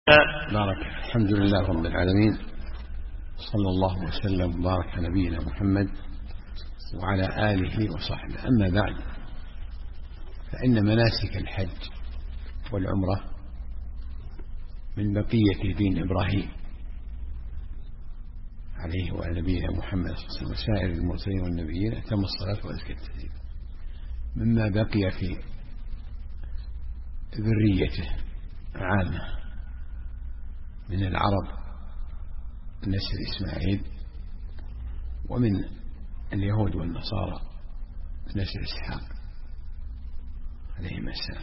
بارك. الحمد لله رب العالمين، صلى الله وسلم وبارك على نبينا محمد وعلى آله وصحبه. أما بعد، فإن مناسك الحج والعمرة من بقية دين إبراهيم عليه وعلى نبينا محمد صلى الله عليه وسلم وسائر المرسلين والنبيين، أتم الصلاة وأزكى التسليم، مما بقي في ذريته عامة من العرب نسل إسماعيل، ومن اليهود والنصارى نسل إسحاق عليهما السلام.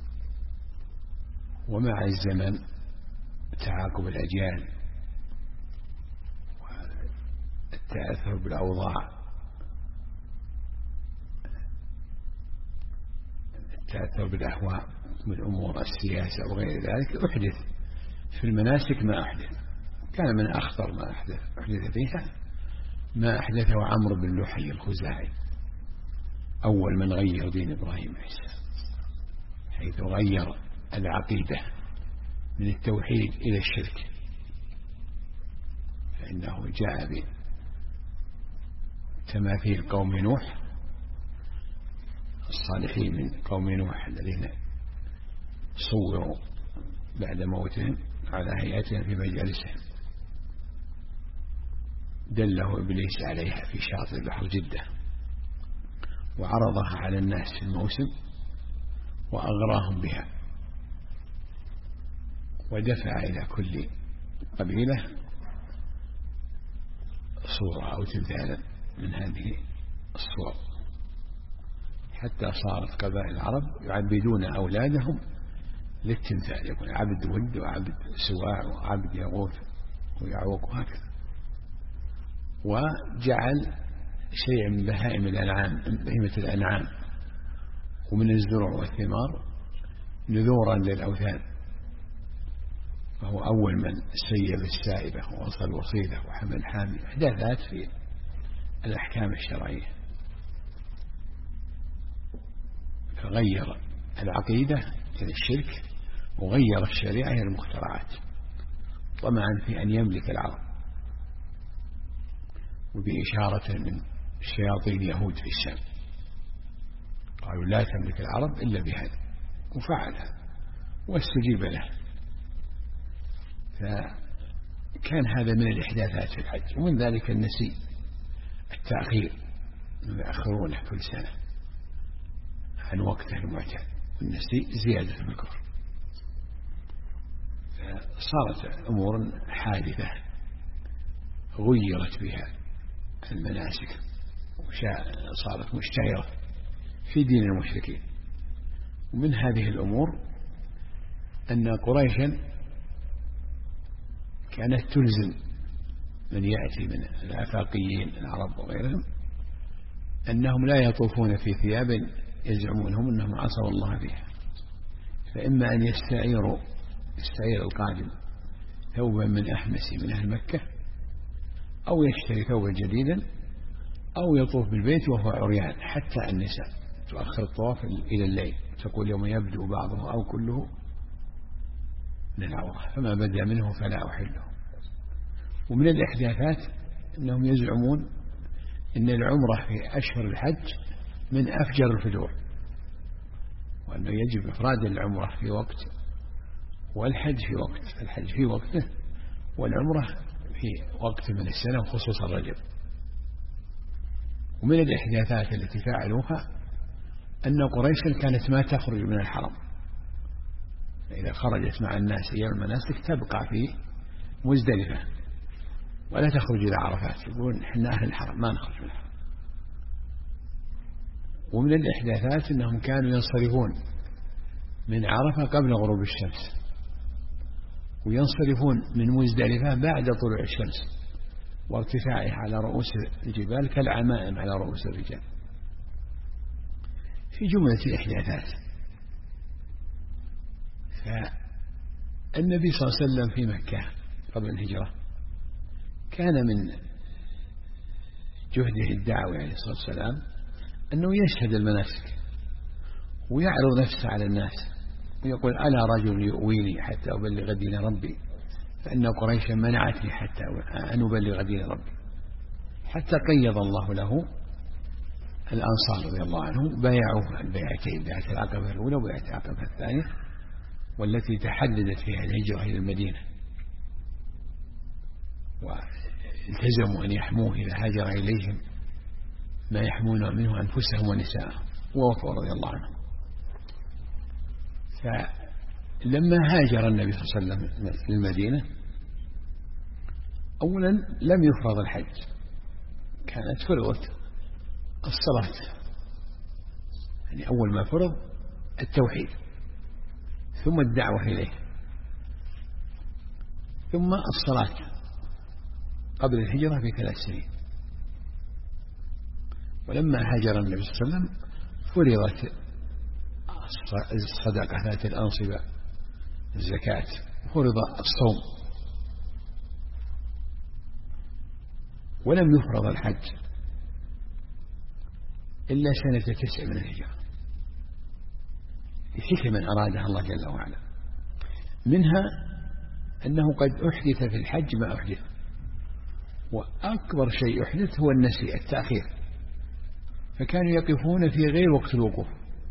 ومع الزمن تعاقب الأجيال والتأثر بالأوضاع، التأثر بالأهواء من أمور السياسة وغير ذلك، أحدث في المناسك ما أحدث. كان من أخطر ما أحدث فيها ما أحدثه عمرو بن لحي الخزاعي، أول من غير دين إبراهيم عليه السلام، حيث غير العقيدة من التوحيد إلى الشرك. فإنه جاء بتماثيل قوم نوح الصالحين من قوم نوح الذين صوروا بعد موتهم على هيئتهم في مجالسهم، دله إبليس عليها في شاطئ بحر جدة، وعرضها على الناس في الموسم وأغراهم بها، ودفع إلى كل قبيلة صورة أو تمثالا من هذه الصور، حتى صارت قبائل العرب يعبدون أولادهم للتمثال، يكون عبد ود وعبد سواع وعبد يغوث ويعوق وهكذا. وجعل شيء من بهائم الأنعام ومن الزرع والثمار نذورا للأوثان، فهو أول من سيب السائبة ووصل الوصيلة وحمل حامل، إحداثات في الأحكام الشرعية. فغير العقيدة إلى الشرك وغير الشريعة إلى المخترعات، طمعا في أن يملك العرب، وبإشارة من شياطين يهود في الشام، قالوا لا تملك العرب إلا بهذا، وفعلها واستجيب له. فكان هذا من الإحداثات في الحج. ومن ذلك النسي، التأخير، يأخرونه كل سنة عن وقته المعتاد، والنسي زيادة في الكفر. صارت أمور حادثة غيرت بها المناسك، صارت مشتهرة في دين المشركين. ومن هذه الأمور أن قريشا كانت تلزم من يأتي من الآفاقيين العرب وغيرهم أنهم لا يطوفون في ثياب يزعمونهم أنهم عصوا الله بها، فإما أن يستعير القادم ثوبا من أحمس من أهل مكة، أو يشتري ثوبا جديدا، أو يطوف بالبيت وهو عريان. حتى النساء تؤخر الطواف إلى الليل، تقول يوم يبدو بعضه أو كله من العورة، فما بدأ منه فلا أحله. ومن الإحداثات أنهم يزعمون أن العمرة في أشهر الحج من أفجر الفجور، وأنه يجب إفراد العمرة في وقت والحج في وقت، الحج في وقته والعمرة في وقت من السنة، وخصوصا رجب. ومن الإحداثات التي فعلوها أن قريشا كانت ما تخرج من الحرم، إذا خرجت مع الناس أيام المناسك تبقى في مزدلفة ولا تخرج إلى عرفات، يقولون إحنا أهل الحرم ما نخرج من الحرم. ومن الإحداثات أنهم كانوا ينصرفون من عرفة قبل غروب الشمس، وينصرفون من مزدلفة بعد طلوع الشمس وارتفاعها على رؤوس الجبال كالعمائم على رؤوس الرجال، في جملة الإحداثات. فالنبي صلى الله عليه وسلم في مكة قبل الهجرة كان من جهده الدعوي عليه الصلاة والسلام أنه يشهد المناسك ويعرض نفسه على الناس يقول ألا رجل يؤويني حتى أبلغ دين ربي، فإن قريشا منعتني حتى أن أبلغ دين ربي. حتى قيض الله له الأنصار رضي الله عنهم، بايعوه البيعتين، بيعة العقبة الأولى وبيعة العقبة الثانية، والتي تحددت فيها الهجرة إلى المدينة، والتزموا أن يحموه إذا هاجر إليهم ما يحمون منه أنفسهم ونساءهم، ووفوا رضي الله عنهم. فلما هاجر النبي صلى الله عليه وسلم للمدينة، أولا لم يفرض الحج، كانت فرضت الصلاة، يعني أول ما فرض التوحيد، ثم الدعوة إليه، ثم الصلاة قبل الهجرة ب3 سنين. ولما هاجر النبي صلى الله عليه وسلم فرضت الصدقة ذات الأنصبة، الزكاة، فرض الصوم، ولم يفرض الحج إلا سنة 9 من الهجرة، لحكمة أرادها الله جل وعلا، منها أنه قد أحدث في الحج ما أحدث، وأكبر شيء أحدث هو النسي، التأخير، فكانوا يقفون في غير وقت الوقوف،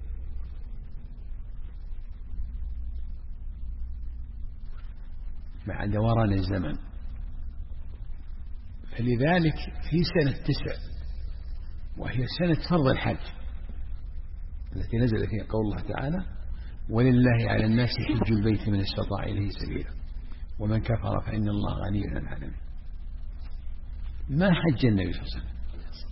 مع دوران الزمن. فلذلك في سنة 9 وهي سنة فرض الحج التي نزل فيها قول الله تعالى: ولله على الناس حج البيت من استطاع إليه سبيلا ومن كفر فإن الله غني عن العالمين. ما حج النبي صلى الله عليه وسلم،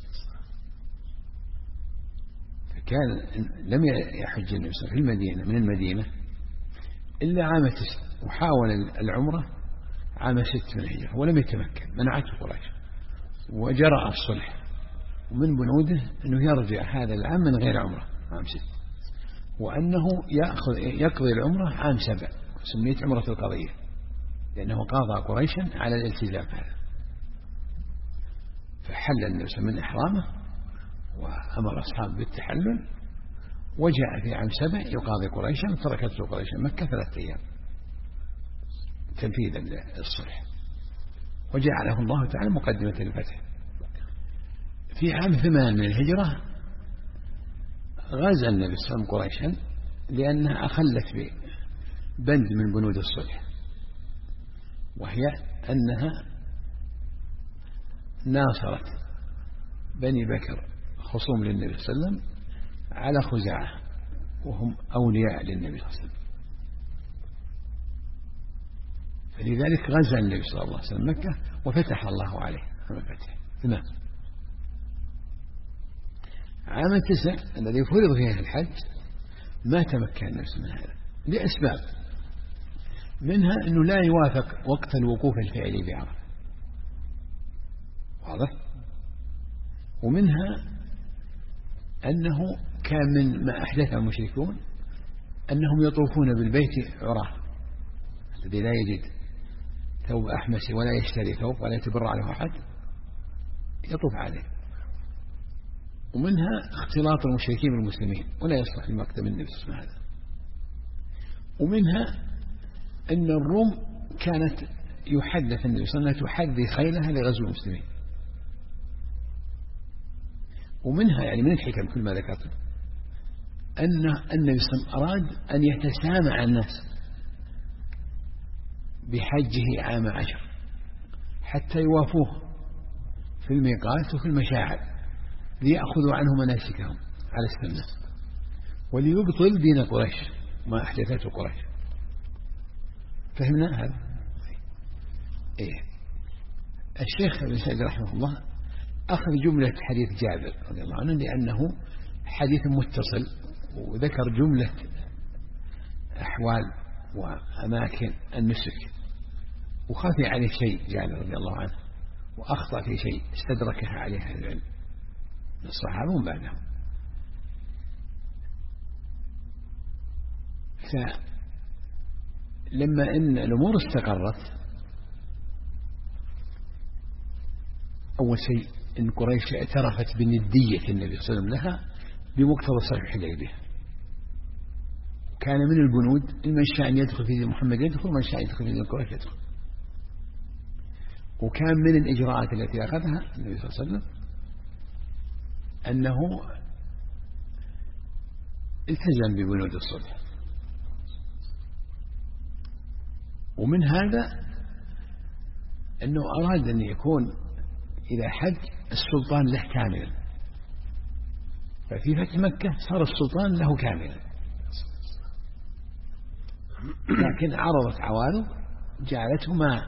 فكان لم يحج النبي صلى الله عليه وسلم في المدينة من المدينة إلا عام 9، وحاول العمرة عام 6 من الهجرة ولم يتمكن، منعته قريش، وجرى الصلح، ومن بنوده أنه يرجع هذا العام من غير عمرة عام 6، وأنه يقضي العمرة عام 7، سميت عمرة القضية، لأنه قاضى قريشا على الالتزام هذا. فحل النبي من إحرامه وأمر أصحابه بالتحلل، وجاء في عام 7 يقاضي قريشا، تركته قريشا مكة 3 أيام تنفيذا للصلح، وجعله الله تعالى مقدمة الفتح. في عام 8 من الهجرة غزا النبي صلى الله عليه وسلم قريشا لأنها أخلت ببند من بنود الصلح، وهي أنها ناصرت بني بكر خصوم للنبي صلى الله عليه وسلم على خزاعة، وهم أولياء للنبي صلى الله عليه وسلم. فلذلك غزا النبي صلى الله عليه وسلم مكة وفتح الله عليه عام الفتح. نعم. عام 9 الذي فرض فيه الحج ما تمكن النفس من هذا لأسباب، منها أنه لا يوافق وقت الوقوف الفعلي بعرفة، واضح؟ ومنها أنه كان من ما أحدثه المشركون أنهم يطوفون بالبيت عراه، الذي لا يجد ثوب أحمس ولا يشتري ثوب ولا يتبرع له أحد يطوف عليه. ومنها اختلاط المشركين بالمسلمين ولا يصلح لمقدم النبي صلى الله عليه وسلم. ومنها أن الروم كانت يحدث النبي صلى الله عليه وسلم تحذي خيلها لغزو المسلمين. ومنها يعني من الحكم كل ما ذكرت أن النبي صلى الله عليه وسلم أراد أن يتسامع الناس بحجه عام 10 حتى يوافوه في الميقات وفي المشاعر ليأخذوا عنه مناسكهم على السنة، وليبطل دين قريش ما أحدثته قريش. فهمنا هذا؟ إيه. الشيخ ابن سعد رحمه الله أخذ جملة حديث جابر رضي الله عنه لأنه حديث متصل، وذكر جملة أحوال وأماكن النسك، وخفي عليه شيء جابر رضي الله عنه، وأخطأ في شيء استدركها عليه أهل العلم من الصحابة ومن بعدهم. فلما إن الأمور استقرت، أول شيء إن قريش اعترفت بندية النبي صلى الله عليه وسلم لها بمقتضى صلح الحديبية، وكان من البنود من شاء أن يدخل في محمد يدخل، ومن شاء يدخل في قريش يدخل. وكان من الإجراءات التي أخذها النبي صلى الله عليه وسلم أنه التزم ببنود الصلح. ومن هذا أنه أراد أن يكون إذا حج السلطان له كاملا، ففي فتح مكة صار السلطان له كاملا، لكن عرضت عوارض جعلته ما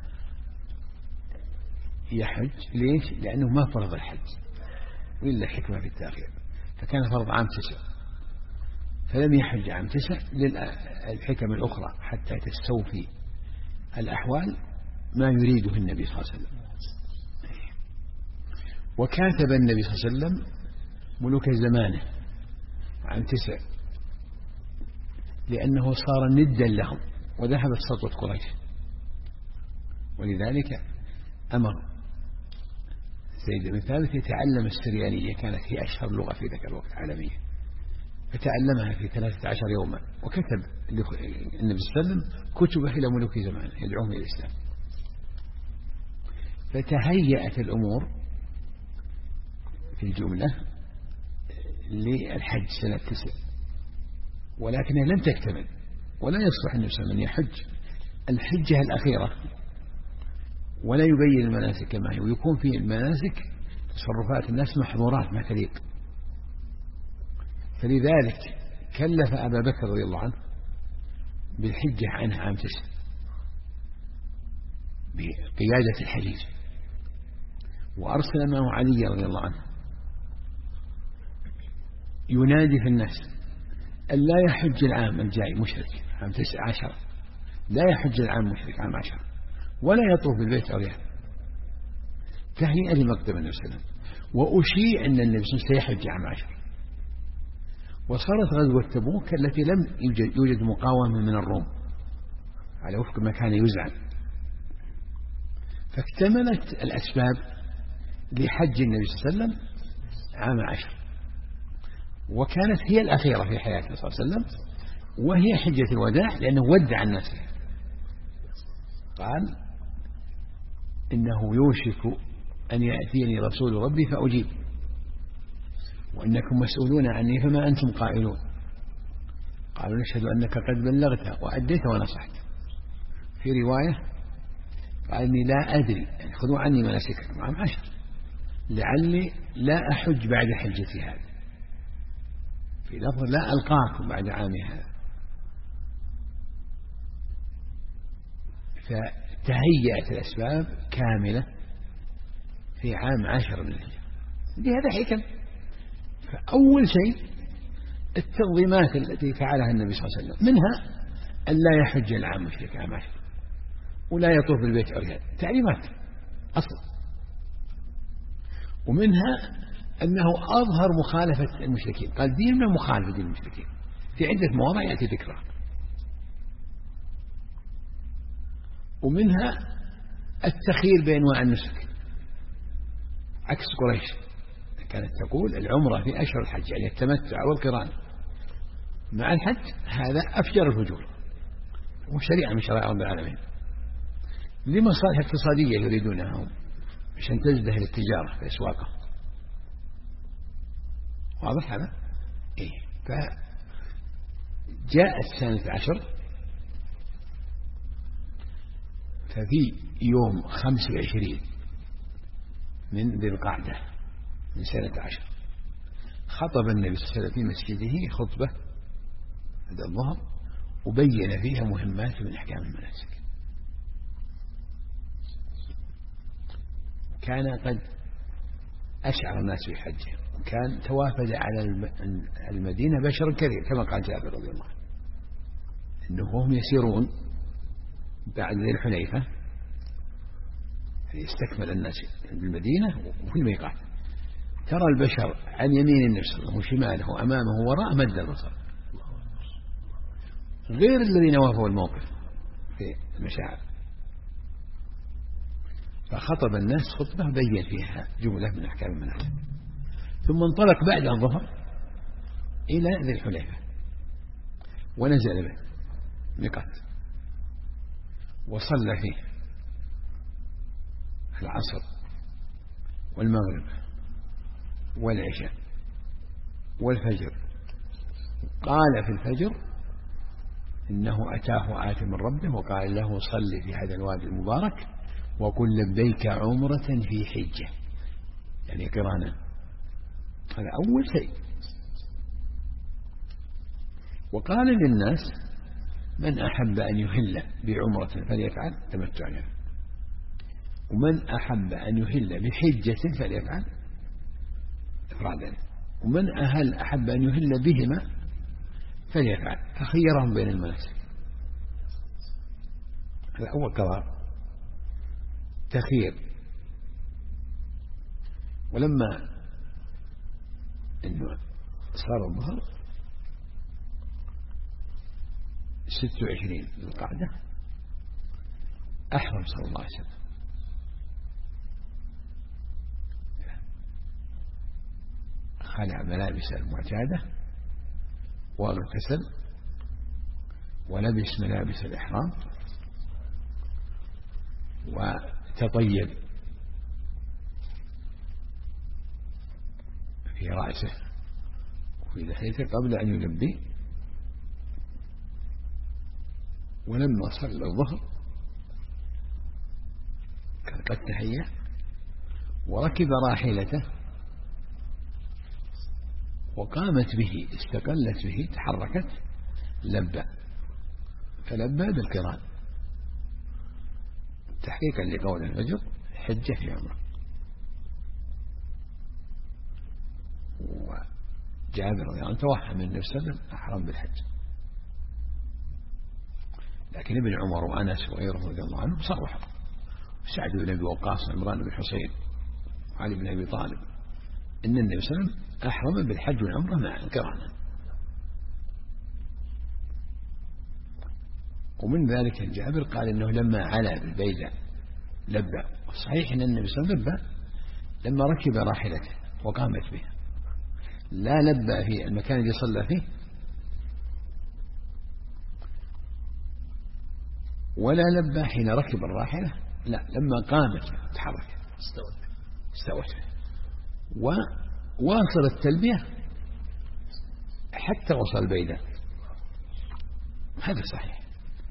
يحج. ليش؟ لأنه ما فرض الحج، وإلا حكمة في التأخير، فكان فرض عام 9 فلم يحج عام 9 للحكم الأخرى حتى تستوفي الأحوال ما يريده النبي صلى الله عليه وسلم. وكاتب النبي صلى الله عليه وسلم ملوك زمانه عام 9 لأنه صار ندا لهم وذهبت سطوة قريش، ولذلك أمر زيد بن ثابت يتعلم السريانية، كانت هي أشهر لغة في ذاك الوقت عالمية، فتعلمها في 13 يوما، وكتب النبي صلى الله عليه وسلم كتبه إلى ملوك زمانه يدعوهم إلى الإسلام. فتهيأت الأمور في الجملة للحج سنة 9، ولكنها لم تكتمل، ولا يصلح النبي صلى الله عليه وسلم يحج الحجة الأخيرة ولا يبين المناسك كما هي، ويكون في المناسك تصرفات الناس محظورات ما تليق. فلذلك كلف أبا بكر رضي الله عنه بالحجة عنه عام 9 بقيادة الحجيج، وأرسل معه علي رضي الله عنه ينادي في الناس أن لا يحج العام الجاي مشرك عام 19، لا يحج العام مشرك عام 10، ولا يطوف بالبيت عريان، تهيئة لمقدم النبي صلى الله عليه وسلم. وأشيع أن النبي صلى الله عليه وسلم سيحج عام 10. وصارت غزوة تبوك التي لم يوجد مقاومة من الروم على وفق ما كان يزعم، فاكتملت الأسباب لحج النبي صلى الله عليه وسلم عام 10، وكانت هي الأخيرة في حياته صلى الله عليه وسلم، وهي حجة الوداع، لأنه ودع الناس. قال إنه يوشك أن يأتيني رسول ربي فأجيب، وإنكم مسؤولون عني فما أنتم قائلون. قالوا نشهد أنك قد بلغت وأديت ونصحت. في رواية قال إني لا أدري، يعني خذوا عني مناسككم عام 10 لعلي لا أحج بعد حجتي هذه، في لفظ لا ألقاكم بعد عامي هذا. فتهيأت الأسباب كاملة في عام 10 من الهجرة، لهذا حكم. فأول شيء التنظيمات التي فعلها النبي صلى الله عليه وسلم، منها أن لا يحج العام مشرك عام 10، ولا يطوف بالبيت عريان، تعليمات أصلا. ومنها أنه أظهر مخالفة المشركين، قال ديننا مخالفة دين المشركين، في عدة مواضع يأتي ذكرها. ومنها التخيير بين أنواع النسك، عكس قريش كانت تقول العمرة في أشهر الحج، يعني التمتع والقران مع الحج، هذا أفجر الفجور وشريعة من شرائع رب العالمين، لمصالح اقتصادية يريدونها هم عشان تزدهر التجارة في أسواقهم. واضح هذا؟ إيه. فجاءت سنة 10، ففي يوم 25 من ذي القعدة من سنة 10 خطب النبي صلى الله عليه وسلم في مسجده خطبة بعد الظهر، وبين فيها مهمات من أحكام المناسك. كان قد أشعر الناس بحجه، وكان توافد على المدينة بشر كثير كما قال جابر رضي الله عنه، إنهم يسيرون بعد ذي الحليفة يستكمل الناس بالمدينة وفي الميقات، ترى البشر عن يمين النبي صلى الله عليه وسلم وشماله وأمامه وراء مد البصر، غير الذين وافوا الموقف في المشاعر. فخطب الناس خطبة بين فيها جملة من أحكام المناسك، ثم انطلق بعد الظهر إلى ذي الحليفة، ونزل به ميقات، وصلى فيه العصر والمغرب والعشاء والفجر. قال في الفجر إنه أتاه آت من ربه وقال له صل في هذا الوادي المبارك وقل لبيك عمرة في حجة، يعني قرانا. هذا أول شيء. وقال للناس من أحب أن يهل بعمرة فليفعل تمتعا، ومن أحب أن يهل بحجة فليفعل إفرادا، ومن أحب أن يهل بهما فليفعل، فخيرهم بين المناسك. هذا أول قرار تخير. ولما إنه صار الظهر 26 ذي القعدة أحرم صلى الله عليه وسلم، خلع ملابس المعتادة واغتسل ولبس ملابس الإحرام وتطيب في رأسه وفي لحيته قبل أن يلبي. ولما صلى الظهر كان قد تهيأ وركب راحلته وقامت به، استقلت به، تحركت، لبى، فلبى بالقران تحقيقا لقول الفجر حجة في عمره. وجابر رضي الله عنه توهم النبي صلى الله عليه وسلم أحرم بالحج، لكن ابن عمر وأنس وغيره رضي الله عنهم صرحوا، سعد بن أبي وقاص وعمران بن حسين وعلي بن أبي طالب إن النبي صلى الله عليه وسلم أحرم بالحج والعمرة معا قرانا. ومن ذلك جابر قال إنه لما علا بالبيداء لبى، وصحيح أن النبي صلى الله عليه وسلم لبى لما ركب راحلته وقامت به، لا لبى في المكان الذي صلى فيه ولا لبى حين ركب الراحلة، لا، لما قامت تحرك استوت وواصل التلبية حتى وصل البيداء. هذا صحيح.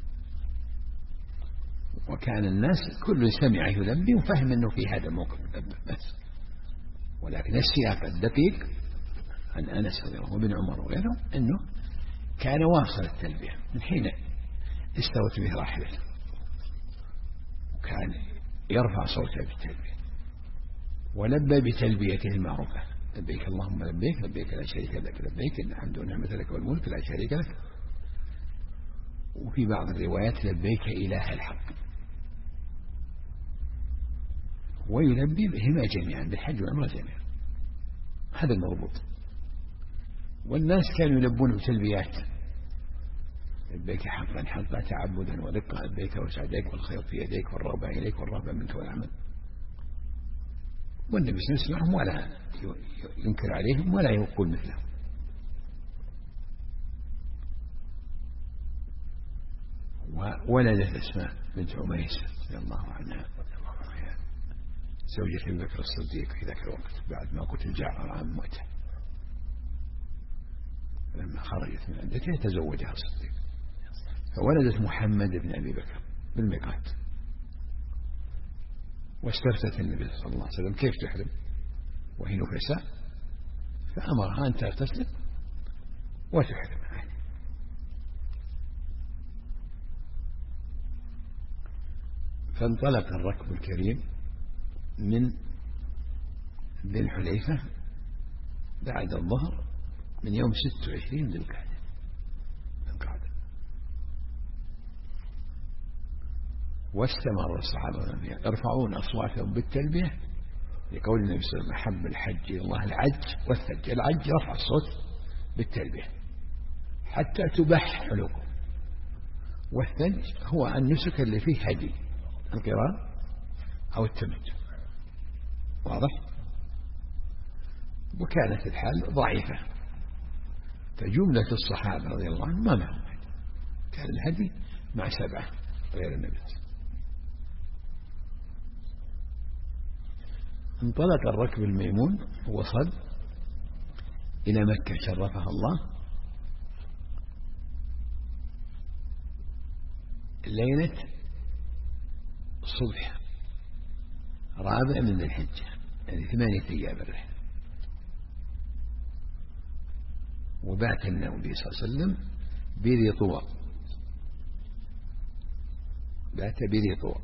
وكان الناس كل سمع يلبي وفهم أنه في هذا الموقف بس، ولكن السياق الدقيق عن أنس رضي الله عنه وابن عمر وغيره أنه كان واصل التلبية من حين استوت به راحلته، وكان يرفع صوته بالتلبية ولبى بتلبيته المعروفة لبيك اللهم لبيك لبيك لا شريك لك لبيك إن الحمد والنعمة لك والملك لا شريك لك. وفي بعض الروايات لبيك إله الحق، ويلبي بهما جميعا بالحج والعمرة جميعا. هذا المربوط. والناس كانوا يلبون بتلبيات لبيك حقا حقا تعبدا ورقا لبيك وسعديك والخير في يديك والرغبة إليك والرهبة منك والعمل. والنبي صلى الله عليه وسلم ولا ينكر عليهم ولا يقول مثلهم. وولدت أسماء بنت عميس رضي الله عنها زوجة أبي بكر الصديق في ذاك الوقت بعد ما قتل جعفر عام موته، لما خرجت من عندته تزوجها الصديق، فولدت محمد بن أبي بكر بالميقات. واستفتت النبي صلى الله عليه وسلم كيف تحرم وهي نفساء، فأمرها أن تغتسل وتحرم. فانطلق الركب الكريم من ذي الحليفة بعد الظهر من يوم 26 ذي القعدة، واستمر الصحابة يرفعون أصواتهم بالتلبية لقول النبي صلى الله عليه وسلم أحب الحج إلى الله العج والثلج. العج رفع الصوت بالتلبية حتى تبح حلقه، والثلج هو النسك اللي فيه هدي القران أو التمتع، واضح. وكانت الحال ضعيفة، فجملة الصحابة رضي الله عنهم ما معهم كان الهدي مع 7 غير النبي. انطلق الركب الميمون ووصل إلى مكة شرفها الله ليلة الصبح 4 من الحجة، يعني 8 أيام الرحلة. وبات النبي صلى الله عليه وسلم بذي طوى، بات بذي طوى.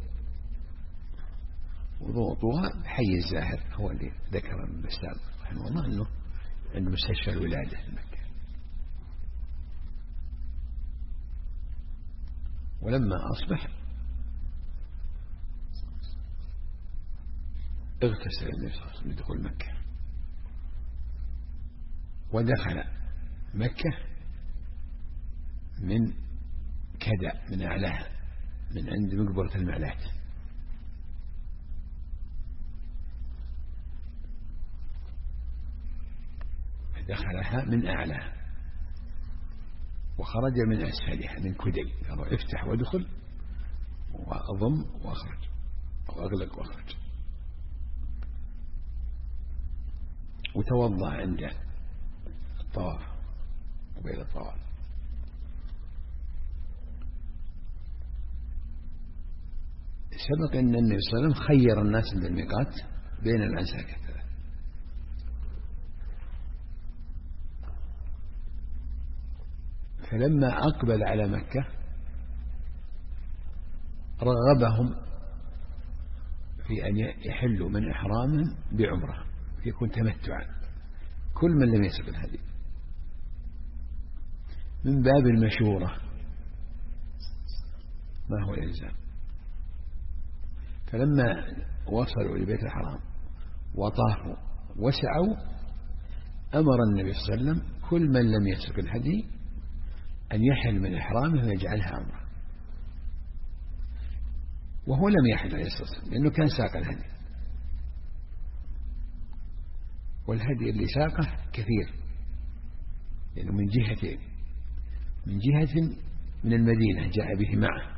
وذو طوى حي الزاهر، هو اللي ذكر ابن بسام رحمه الله أنه عند مستشفى الولادة في مكة. ولما أصبح اغتسل النبي صلى الله عليه وسلم لدخول مكة، ودخل مكة من كدأ، من أعلاها، من عند مقبرة المعلات. دخلها من أعلاها وخرج من أسفلها من كدي. قالوا افتح وادخل وأضم وأخرج أو أغلق وأخرج. وتوضأ عند الطواف وبين الطواف. سبق أن النبي صلى الله عليه وسلم خير الناس عند الميقات بين الأنساك الثلاث. فلما أقبل على مكة رغبهم في أن يحلوا من إحرامهم بعمرة، يكون تمتعا كل من لم يسبق الهدي من باب المشورة ما هو الإلزام. فلما وصلوا لبيت الحرام وطافوا وسعوا أمر النبي صلى الله عليه وسلم كل من لم يسبق الهدي أن يحل من إحرامه ويجعلها عمرة، وهو لم يحل عليه الصلاة والسلام لأنه كان ساق الهدي، والهدي اللي ساقه كثير، لأنه من جهتين، من جهة من المدينة جاء به معه،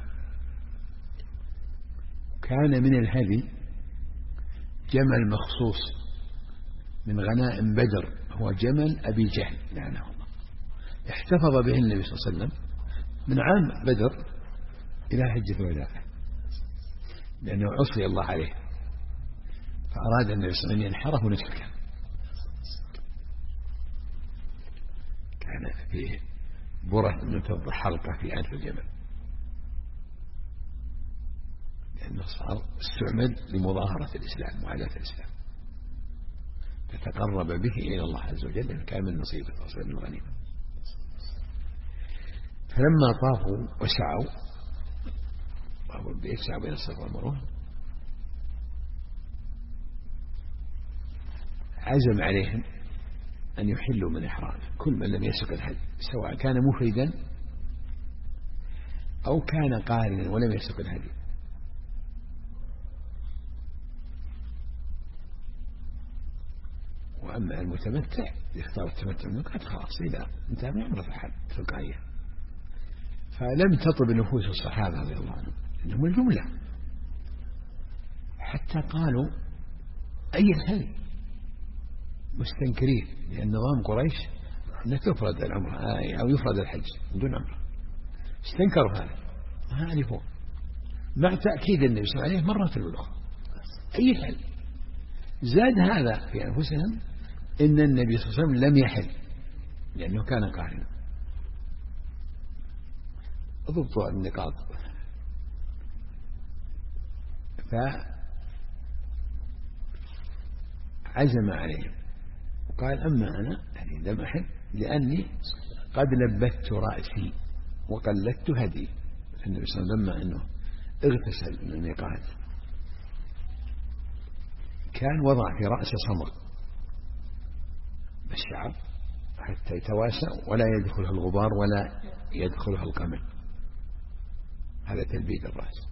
كان من الهدي جمل مخصوص من غنائم بدر، هو جمل أبي جهل لعنه الله، احتفظ به النبي صلى الله عليه وسلم من عام بدر إلى حجة الوداع، لأنه عصي الله عليه، فأراد النبي صلى الله عليه وسلم أن ينحره ونسكه. كان فيه برة من حلقة في أنف الجبل، لأنه صار استعمل لمظاهرة الإسلام وعادة الإسلام، تتقرب به إلى الله عز وجل، لأنه كان من نصيبه وصل من الغنيمة. فلما طافوا وسعوا طافوا البيت، سعوا بين الصفا والمروة، عزم عليهم أن يحلوا من إحرامه كل من لم يسق الهدي، سواء كان مفردا أو كان قارنا ولم يسق الهدي. وأما المتمتع يختار التمتع من قد خلاص إذا انتهى من عمره الحج تلقائيا. فلم تطب نفوس الصحابة رضي الله عنهم إنهم الجملة، حتى قالوا أي الهدي، مستنكرين، لأن نظام قريش أن تفرد العمرة أو يفرد الحج بدون عمرة، استنكروا هذا ما عرفوا، مع تأكيد النبي صلى الله عليه وسلم مرة الأخرى أي الهدي. زاد هذا في أنفسهم إن النبي صلى الله عليه وسلم لم يحل لأنه كان قارنا. ضبطوا النقاط. فعزم عليهم وقال أما أنا يعني لم أحل لأني قد لبثت رأسي وقلدت هدي. النبي صلى الله عليه وسلم لما أنه اغتسل من الميقات كان وضع في رأسه صمغ بالشعر حتى يتواسع ولا يدخلها الغبار ولا يدخلها القمل، هذا تلبيد الرأس.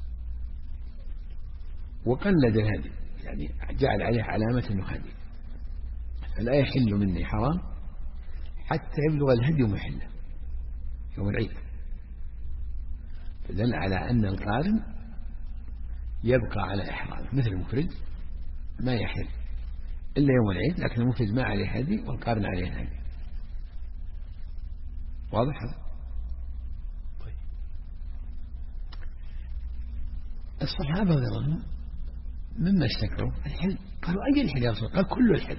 وقلد الهدي يعني جعل عليه علامة أنه هدي، فلا يحل مني حرام حتى يبلغ الهدي محله يوم العيد. فدل على أن القارن يبقى على إحرامه مثل المفرد ما يحل إلا يوم العيد، لكن المفرد ما عليه هدي والقارن عليه هدي. واضح هذا؟ طيب. الصحابة رضي الله عنهم مما اشتكوا الحل، قالوا أي الحل يا رسول الله؟ قال كل الحل.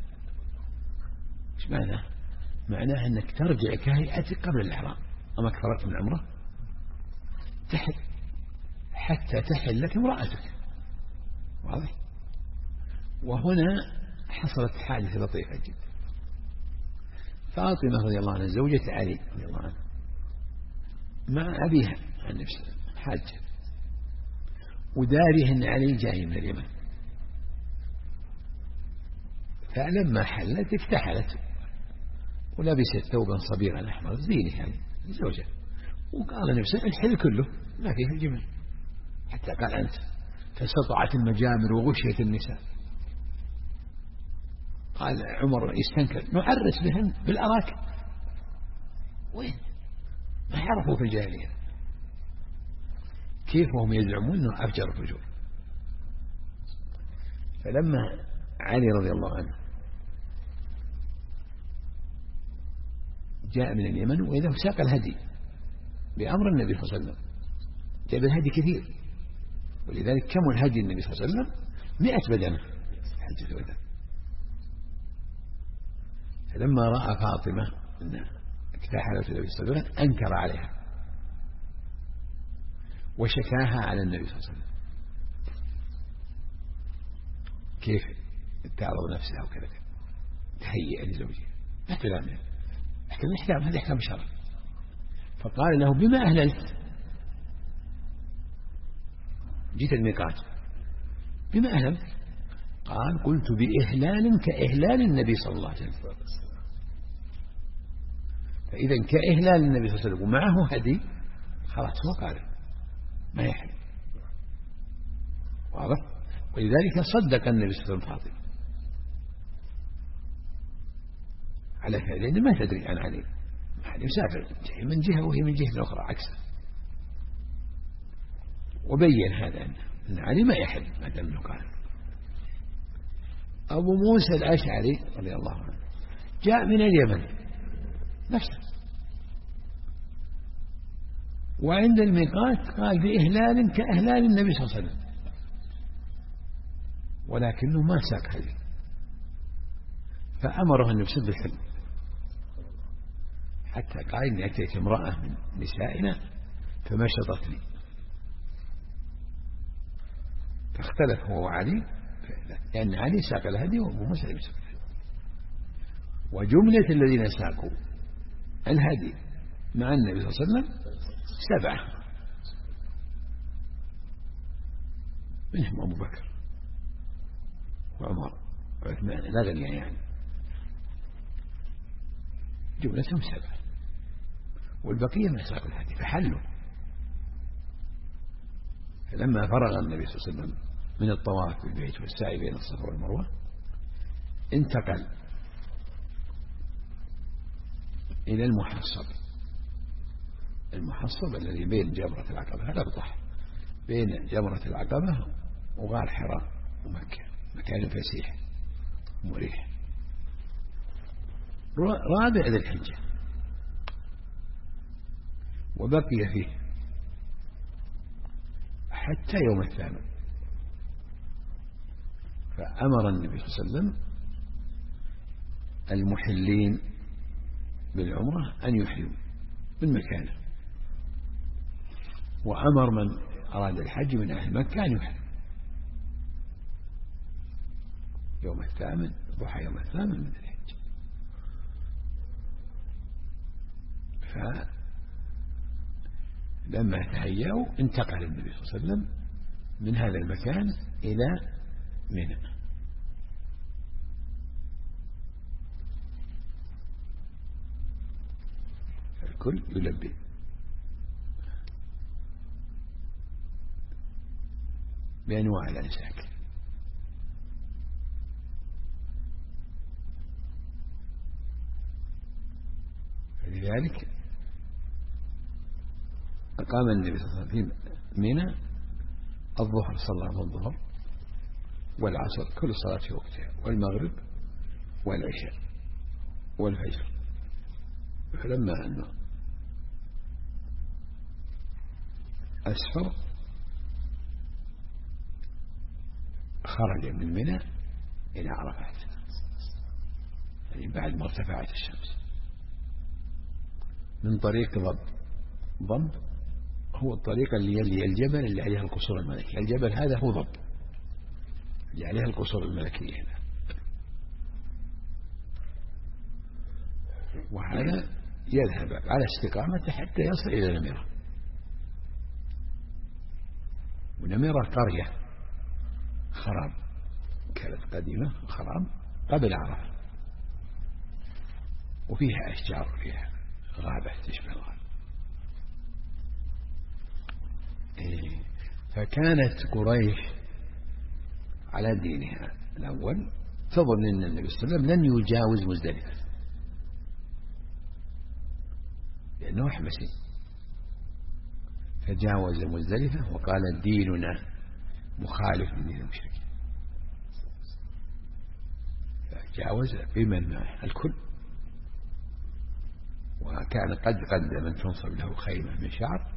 ايش معناه؟ معناه أنك ترجع كهيئتك قبل الإحرام، أما كفرت من عمره تحل حتى تحل لك امرأتك. واضح؟ وهنا حصلت حادثة لطيفة جدا. فاطمة رضي الله عنها زوجة علي رضي الله عنه مع أبيها عن نفسه حاجة، وداري أن علي جاي من اليمن، فلما حلت افتحلت ولبست ثوبا صبيغا أحمر زينه يعني زوجة، وقال نفسه الحل كله ما فيه الجمل، حتى قال أنت فسطعت المجامر وغشيت النساء. قال عمر يستنكر نعرس بهن بالأراك، وين ما يعرفوا في الجاهلية كيف هم يزعمون أنه أفجر الفجور. فلما علي رضي الله عنه جاء من اليمن وإذا ساق الهدي بأمر النبي صلى الله عليه وسلم، جاء بالهدي كثير، ولذلك كم الهدي النبي صلى الله عليه وسلم 100 بدنة حجة الوداع. فلما رأى فاطمة أن اكتحلت النبي صلى الله عليه وسلم أنكر عليها وشكاها على النبي صلى الله عليه وسلم، كيف تعرض نفسها وكذا تهيئ لزوجها احتلام، أحكام الإحلام هذا أحكام شرع. فقال له بما أهللت؟ جيت الميقات بما أهللت؟ قال قلت بإهلال كإهلال النبي صلى الله عليه وسلم. فإذا كإهلال النبي صلى الله عليه وسلم ومعه هدي خلاص هو قارئ ما يحل. واضح؟ ولذلك صدق النبي صلى الله عليه وسلم فاطمة على هذا، لأن ما تدري عن علي، علي مسافر من جهة وهي من جهة أخرى عكسه، وبين هذا أن علي ما يحل ما دام أنه قال. أبو موسى الأشعري رضي الله عنه جاء من اليمن نفسه، وعند الميقات قال بإهلال كإهلال النبي صلى الله عليه وسلم، ولكنه ما ساق هدي، فأمره أن يسد الحل، حتى قال إني أتيت امرأة من نسائنا فمشطتني، فاختلف هو وعلي، لأن علي ساق الهدي وأبو موسى لم يساق الهدي. وجملة الذين ساقوا الهدي مع النبي صلى الله عليه وسلم 7، منهم أبو بكر وعمر وعثمان الأغنياء يعني، جملتهم 7، والبقية ما ساقوا الهدي فحلوا. فلما فرغ النبي صلى الله عليه وسلم من الطواف بالبيت والسعي بين الصفا والمروة انتقل إلى المحصب الذي بين جمرة العقبة، هذا بطح بين جمرة العقبة وغار حراء ومكة، مكان فسيح مريح. رابع ذي الحجة وبقي فيه حتى يوم 8، فأمر النبي صلى الله عليه وسلم المحلين بالعمرة أن يحرموا من مكانه، وأمر من أراد الحج من أهل مكة أن يحرم يوم 8 ضحى يوم 8 من الحج. فلما تهيأوا انتقل النبي صلى الله عليه وسلم من هذا المكان إلى منى. الكل يلبي. بأنواع الأنساك. فلذلك فقام النبي صلى الله عليه وسلم في منى الظهر، صلى الظهر والعصر كل صلاة في وقتها، والمغرب والعشاء والفجر. فلما أنه أسفر خرج من منى إلى عرفات، يعني بعد ما ارتفعت الشمس، من طريق ضب هو الطريق اللي يلي الجبل اللي عليها القصور الملكية. الجبل هذا هو ضب اللي عليها القصور الملكية هنا، وهذا يذهب على استقامته حتى يصل إلى نميرة. ونميرة قرية خراب، كانت قديمة خراب قبل عرفة، وفيها أشجار وفيها غابة تشبه الغابة. فكانت قريش على دينها الأول تظن أن النبي صلى الله عليه وسلم لن يجاوز مزدلفة لأنه حمسي، فجاوز مزدلفة وقال ديننا مخالف من دين المشركين، فجاوز بمن معه الكل. وكان قد قدم أن تنصب له خيمة من شعر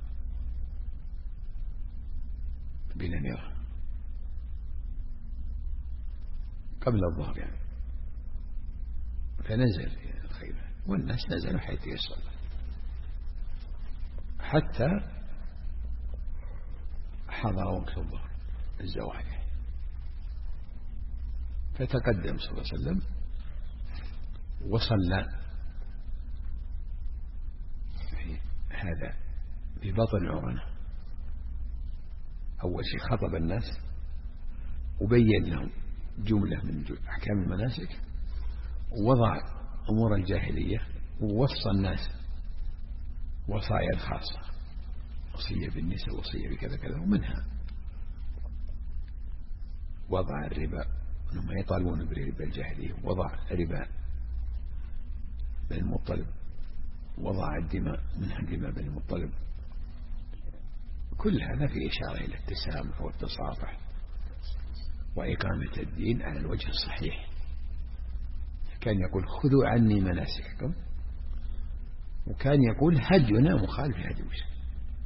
بنميرة قبل الظهر يعني، فنزل في الخيمة والناس نزلوا حيث يصلى حتى حضر وقت الظهر الزواج، فتقدم صلى الله عليه وسلم وصلى هذا في بطن عرنة. أول شيء خطب الناس وبين لهم جملة من أحكام المناسك، ووضع أمور الجاهلية، ووصى الناس وصايا خاصة، وصية بالنساء، وصية بكذا كذا، ومنها وضع الربا، أنهم يطالبون بربا الجاهلية، وضع ربا بن المطلب، وضع الدماء منها دماء بن المطلب. كل هذا في إشارة إلى التسامح والتصافح وإقامة الدين على الوجه الصحيح. كان يقول خذوا عني مناسككم، وكان يقول هدينا مخالف هدي المشركين.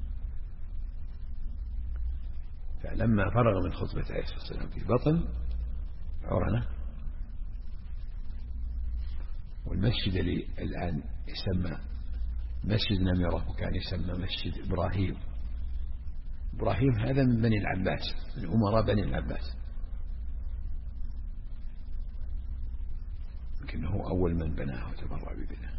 فلما فرغ من خطبة عليه الصلاة والسلام في بطن عرنة، والمسجد اللي الآن يسمى مسجد نميرة وكان يسمى مسجد إبراهيم. إبراهيم هذا من بني العباس، من أمراء بني العباس، لكنه أول من بناه وتبرع ببناه.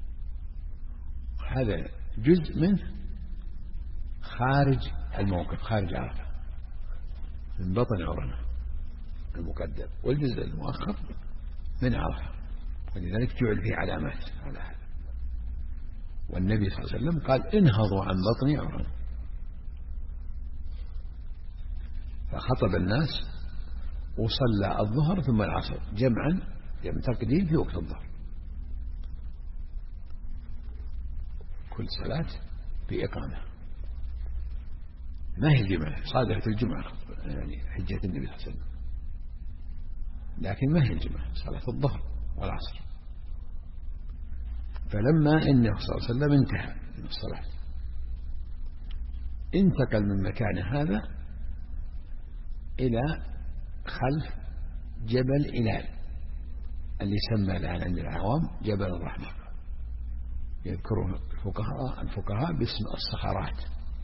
هذا جزء منه خارج الموقف، خارج عرفة، من بطن عرنة المقدم، والجزء المؤخر من عرفة، ولذلك جعل فيه علامات على هذا. والنبي صلى الله عليه وسلم قال انهضوا عن بطن عرنة، فخطب الناس وصلى الظهر ثم العصر جمعا، جمع تقديم في وقت الظهر، كل صلاة بإقامة، ما هي الجمعة صادفة الجمعة يعني حجة النبي صلى الله عليه وسلم، لكن ما هي الجمعة صلاة الظهر والعصر. فلما إنه صلى الله عليه وسلم انتهى من الصلاة انتقل من مكان هذا إلى خلف جبل إلال اللي سمى الآن عند العوام جبل الرحمة، يذكره الفقهاء باسم الصخرات.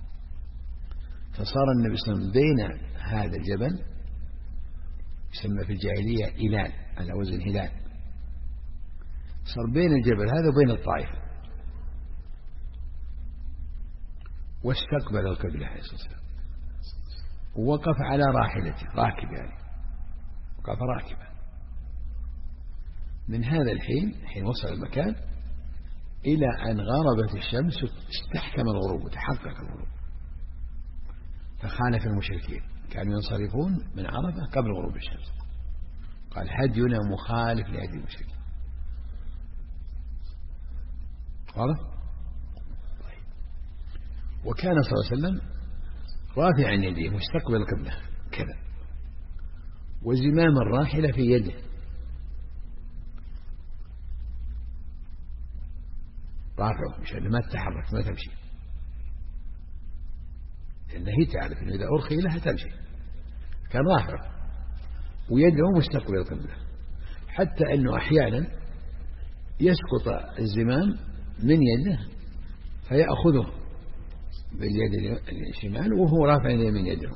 فصار النبي صلى الله عليه وسلم بين هذا الجبل، يسمى في الجاهلية إلال على وزن هلال، صار بين الجبل هذا وبين الطائف، واستقبل القبلة عليه الصلاة والسلام، ووقف على راحلته راكب، يعني وقف راكبا. من هذا الحين حين وصل المكان إلى أن غربت الشمس استحكم الغروب وتحقق الغروب، فخالف المشركين كانوا ينصرفون من عرفة قبل غروب الشمس. قال هدينا مخالف لهدي المشركين. واضح؟ طيب. وكان صلى الله عليه وسلم رافعا يديه مستقبل القبلة كذا، وزمام الراحلة في يده، رافعه مشان ما تتحرك ما تمشي، لأن هي تعرف أنه إذا أرخي لها تمشي، كان رافعه ويدعو مستقبل القبلة، حتى أنه أحيانا يسقط الزمام من يده فيأخذه باليد الشمال وهو رافع من يده.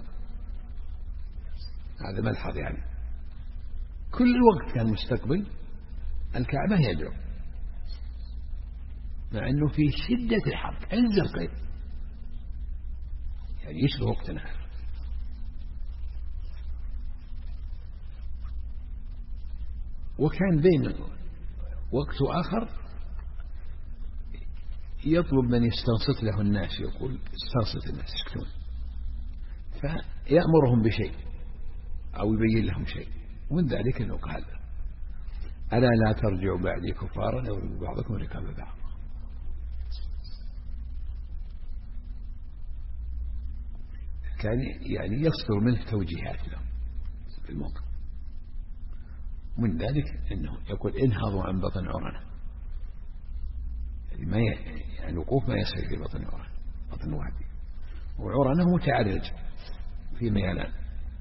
هذا ملحظ يعني كل وقت كان مستقبل الكعبة يدعو، مع أنه في شدة الحر عز القيد، يعني يشبه وقتنا. وكان بين وقت آخر يطلب من يستنصت له الناس، يقول استنصت الناس يسكتون، فيأمرهم بشيء أو يبين لهم شيء، ومن ذلك أنه قال ألا لا ترجعوا بعدي كفارا يضرب بعضكم ركاب بعض. كان يعني يصدر منه توجيهات لهم في الموقف، من ذلك أنه يقول انهضوا عن بطن عرنة، يعني ما يعني الوقوف ما يصير في بطن عرنة، بطن وادي، وعرنة متعرج في ميلان.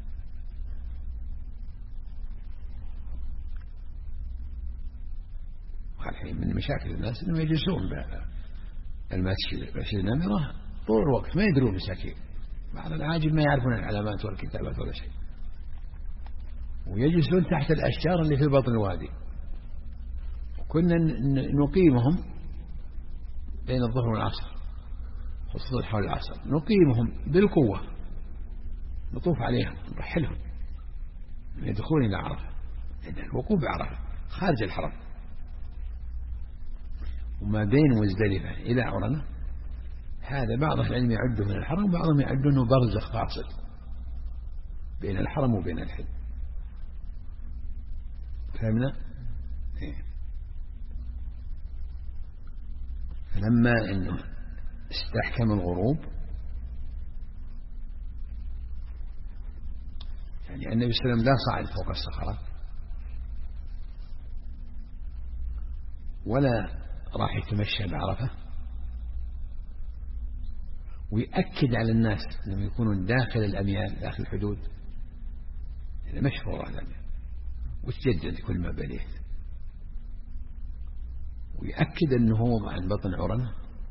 الحين من مشاكل الناس أنهم يجلسون المسجد النمرة طول الوقت ما يدرون مساكين، بعض العاجل ما يعرفون العلامات والكتابات ولا شيء، ويجلسون تحت الأشجار اللي في بطن الوادي. كنا نقيمهم بين الظهر والعصر، خصوصا حول العصر، نقيمهم بالقوة، نطوف عليهم نرحلهم يدخلون إلى عرفة، لأن الوقوف بعرفة خارج الحرم. وما بين مزدلفة إلى عرنة هذا بعض العلم يعده من الحرم، وبعضهم يعده أنه برزخ فاصل بين الحرم وبين الحل. فهمنا؟ فلما أنه استحكم الغروب، يعني النبي صلى الله عليه وسلم لا صعد فوق الصخرة ولا راح يتمشى بعرفة، ويأكد على الناس أنهم يكونون داخل الأميال، داخل الحدود، يعني مشهور على الأميال، وتجدد كل ما بليت، ويأكد أنه هو عن بطن عرنة،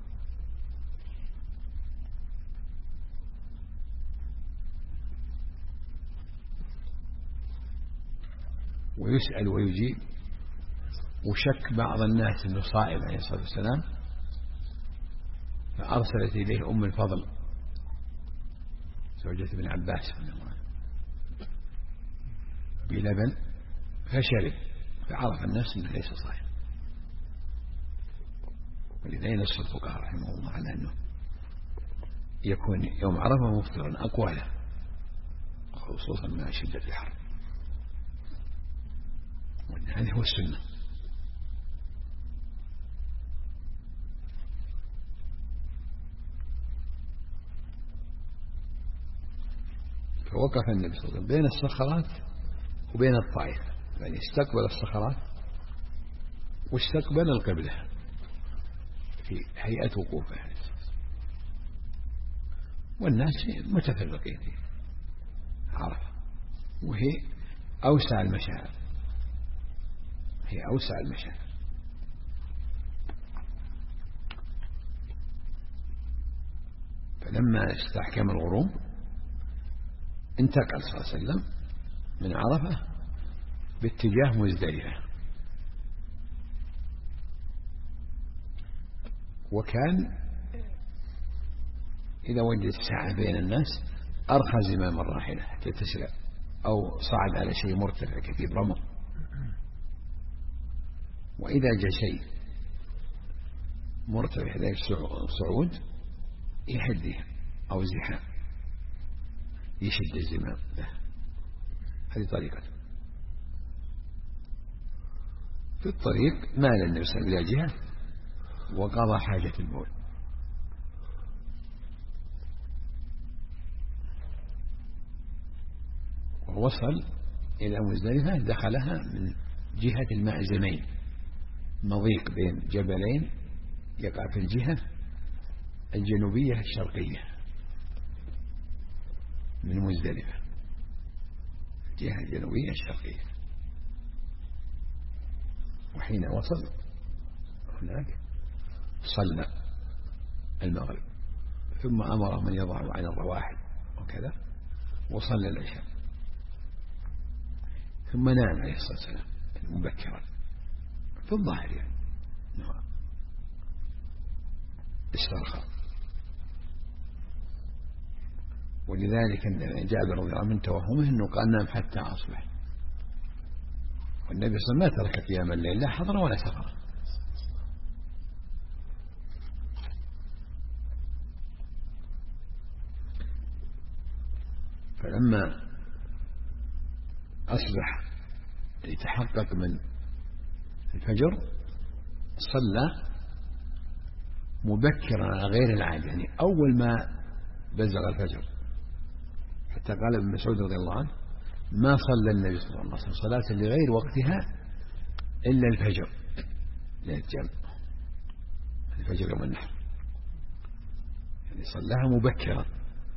ويسأل ويجيب. وشك بعض الناس أنه صائب عليه الصلاة والسلام، فأرسلت إليه أم الفضل زوجة ابن عباس بلبن فشرب، فعرف الناس أنه ليس صائم. ولذا ينص الفقهاء رحمه الله على أنه يكون يوم عرفة مفطرا أقوى له، خصوصا مع شدة الحر، وأن هذه هو السنة. فوقف النبي صلى الله عليه وسلم بين الصخرات وبين الطائف، يعني استقبل الصخرات واستقبل القبلة في هيئة وقوفه، والناس متفرقين في عرفة، وهي أوسع المشاعر، هي أوسع المشاعر. فلما استحكم الغروب انتقل صلى الله عليه وسلم من عرفة باتجاه مزدلفة، وكان إذا وجد ساعة بين الناس أرخى زمام الراحلة حتى تسرع، أو صعد على شيء مرتفع كثير رمى، وإذا جاء شيء مرتفع يحتاج صعود يهديه، أو زحام يشد الزمام له. هذه طريقته. في الطريق مال النبي صلى الله عليه وسلم إلى جهة وقضى حاجة البول، وصل إلى مزدلفة دخلها من جهة المأزمين، مضيق بين جبلين يقع في الجهة الجنوبية الشرقية من مزدلفة، الجهة الجنوبية الشرقية. وحين وصل هناك صلى المغرب، ثم أمر من يضع عن الرواحل وكذا، وصلى العشاء، ثم نام عليه الصلاة والسلام مبكرا في الظاهر يعني استرخى. ولذلك جابر رضي الله عنه من توهمه أنه قال نام حتى أصبح، والنبي صلى الله عليه وسلم ما ترك قيام الليل لا حضر ولا سفر. فلما أصبح يتحقق من الفجر صلى مبكرا على غير العادة، يعني أول ما بزغ الفجر، حتى قال ابن مسعود رضي الله عنه ما صلى النبي صلى الله عليه وسلم صلاة لغير وقتها إلا الفجر للجمع، الفجر يوم النحر، يعني صلاها مبكرا،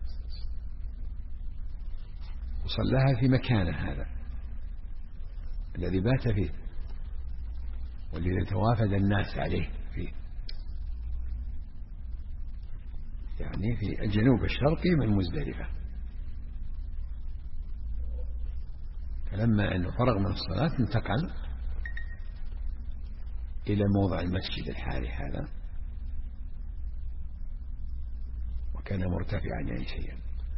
وصلاها في مكانه هذا الذي بات فيه والذي توافد الناس عليه فيه، يعني في الجنوب الشرقي من مزدلفة. فلما أنه فرغ من الصلاة انتقل إلى موضع المسجد الحالي هذا، وكان مرتفعا يعني شيئا،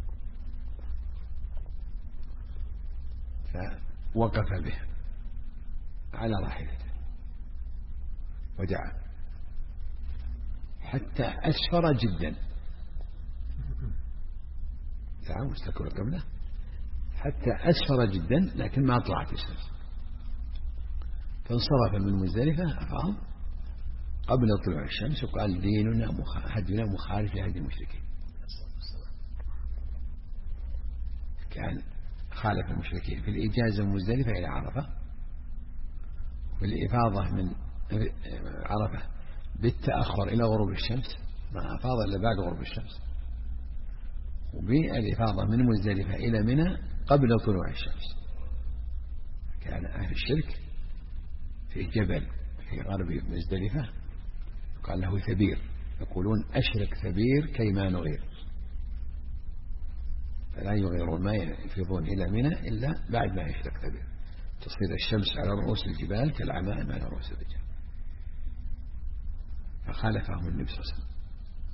فوقف به على راحلته ودعا حتى أسفر جدا، دعا واستكبر قبله حتى أسفر جدا لكن ما طلعت الشمس، فانصرف من مزدلفة أفاض قبل طلوع الشمس وقال هدينا مخالف لهدي المشركين. كان خالف المشركين في الإجازة من مزدلفة إلى عرفة، وفي الإفاضة من عرفة بالتأخر إلى غروب الشمس، ما أفاض إلا بعد غروب الشمس، وبالإفاضة من مزدلفة إلى منى قبل طلوع الشمس. كان أهل الشرك في جبل في غرب مزدلفة قال له ثبير، يقولون أشرك ثبير كيما نغير، فلا يغيرون ما يفيضون إلى منى إلا بعد ما يشرك ثبير، تصير الشمس على رؤوس الجبال كالعمائم على رؤوس الرجال، فخالفهم النبي صلى الله عليه وسلم.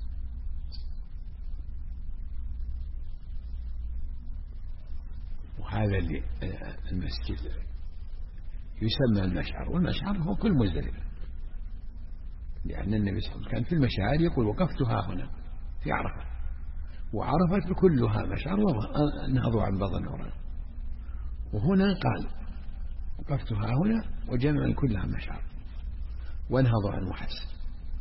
وهذا اللي المسجد يسمى المشعر، والمشعر هو كل مزدلفة، لأن النبي صلى الله عليه وسلم كان في المشاعر يقول وقفتها هنا في عرفة، وعرفت كلها مشعر ونهضوا عن بطن النوران، وهنا قال وقفتها هنا وجمع كلها مشعر وانهضوا عن محسن.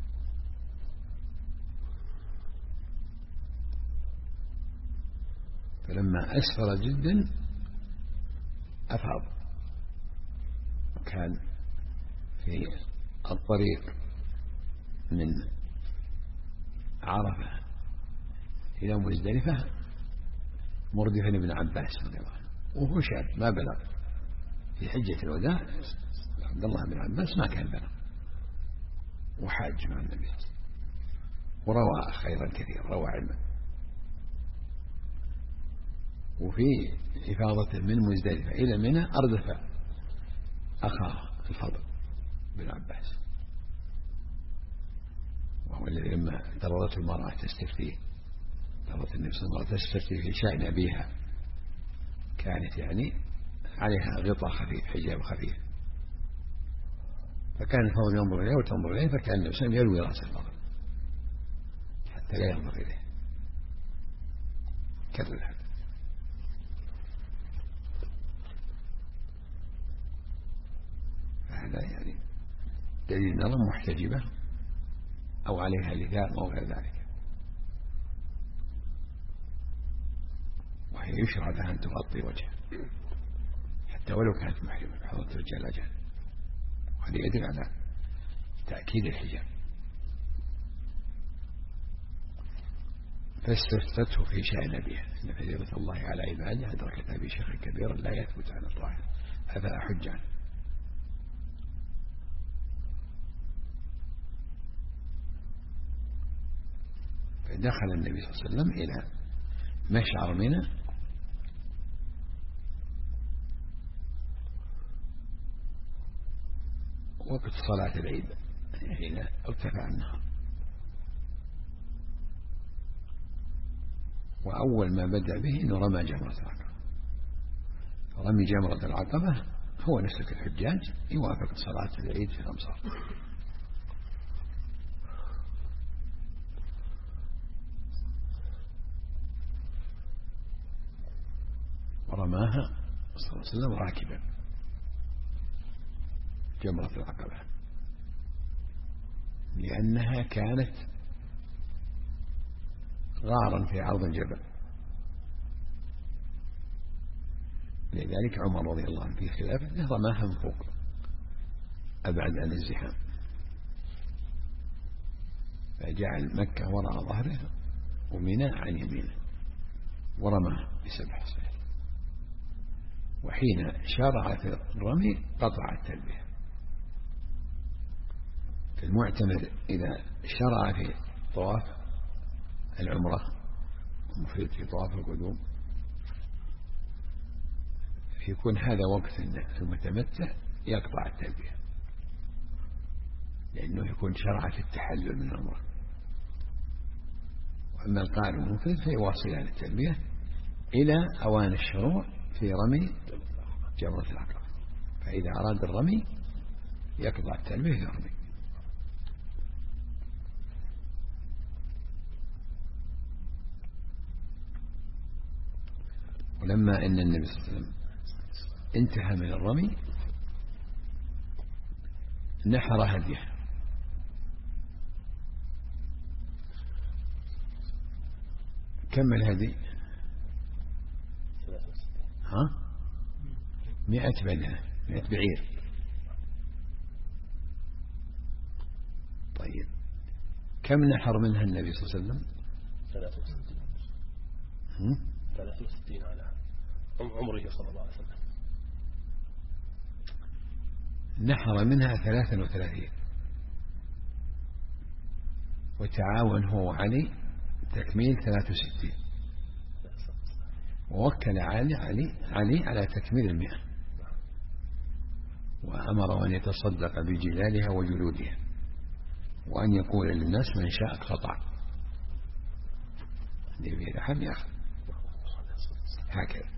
فلما أسفر جدا أفاض، وكان في الطريق من عرفة إلى مزدلفة مردفا ابن عباس رضي الله عنه، وهو شاب ما بلغ في حجة الوداع، عبد الله بن عباس ما كان بلغ، وحاج مع النبي وروى خيرا كثيرا، روى علما. وفي إفاضته من مزدلفة إلى منى أردف أخاه الفضل بن عباس، وهو الذي لما ضررته المرأة تستفتيه، ضررت النبي صلى الله عليه وسلم تستفتي في شأن أبيها، كانت يعني عليها غطاء خفيف، حجاب خفيف، فكان الفضل ينظر إليه وتنظر إليه، فكان النبي صلى الله عليه وسلم يلوي رأس الفضل حتى لا ينظر إليه، كرر هذا. فهذا يعني دليل نظر محتجبة أو عليها لثام أو غير ذلك. وهي وهي يشرع لها أن تغطي وجهها حتى ولو كانت محرمة بحضرة الرجال الأجانب، وهذا يدل على تأكيد الحجاب. فاستفتته في شأن بها إن فريضة الله على عباده أدركتها بشيخ كبير لا يثبت على الظاهر أفأحج عنه. فدخل النبي صلى الله عليه وسلم إلى مشعر منى وقت صلاة العيد حين ارتفع النهار، وأول ما بدأ به أنه رمى جمرة العقبة. رمي جمرة العقبة هو نسك الحجاج يوافق صلاة العيد في الأمصار. ورماها صلى الله عليه وسلم راكبا جمرة العقبة، لأنها كانت غارا في عرض الجبل، لذلك عمر رضي الله عنه في خلافه رماها من فوق أبعد عن الزحام، فجعل مكة وراء ظهره ومنى عن يمينه ورماها ب7 صيد. وحين شرع في الرمي قطع التلبية. المعتمر إذا شرع في طواف العمرة ومفيد في طواف القدوم يكون هذا وقت المتمتع يقطع التلبية، لأنه يكون شرع في التحلل من العمرة. وأما القارن المفيد فيواصلان التلبية إلى أوان الشروع في رمي جمرة العقبة، فإذا أراد الرمي يقطع التلبية يرمي. ولما أن النبي صلى الله عليه وسلم انتهى من الرمي نحر هديه. كم الهدي؟ 100 بدنة، 100 بعير. طيب كم نحر منها النبي صلى الله عليه وسلم؟ 63 على عمره صلى الله عليه وسلم. نحر منها 33، وتعاون هو علي تكميل 63، ووكل علي على تكميل 100، وأمر أن يتصدق بجلالها وجلودها، وأن يقول للناس من شاء قطع اللي في لحم يأخذ هكذا.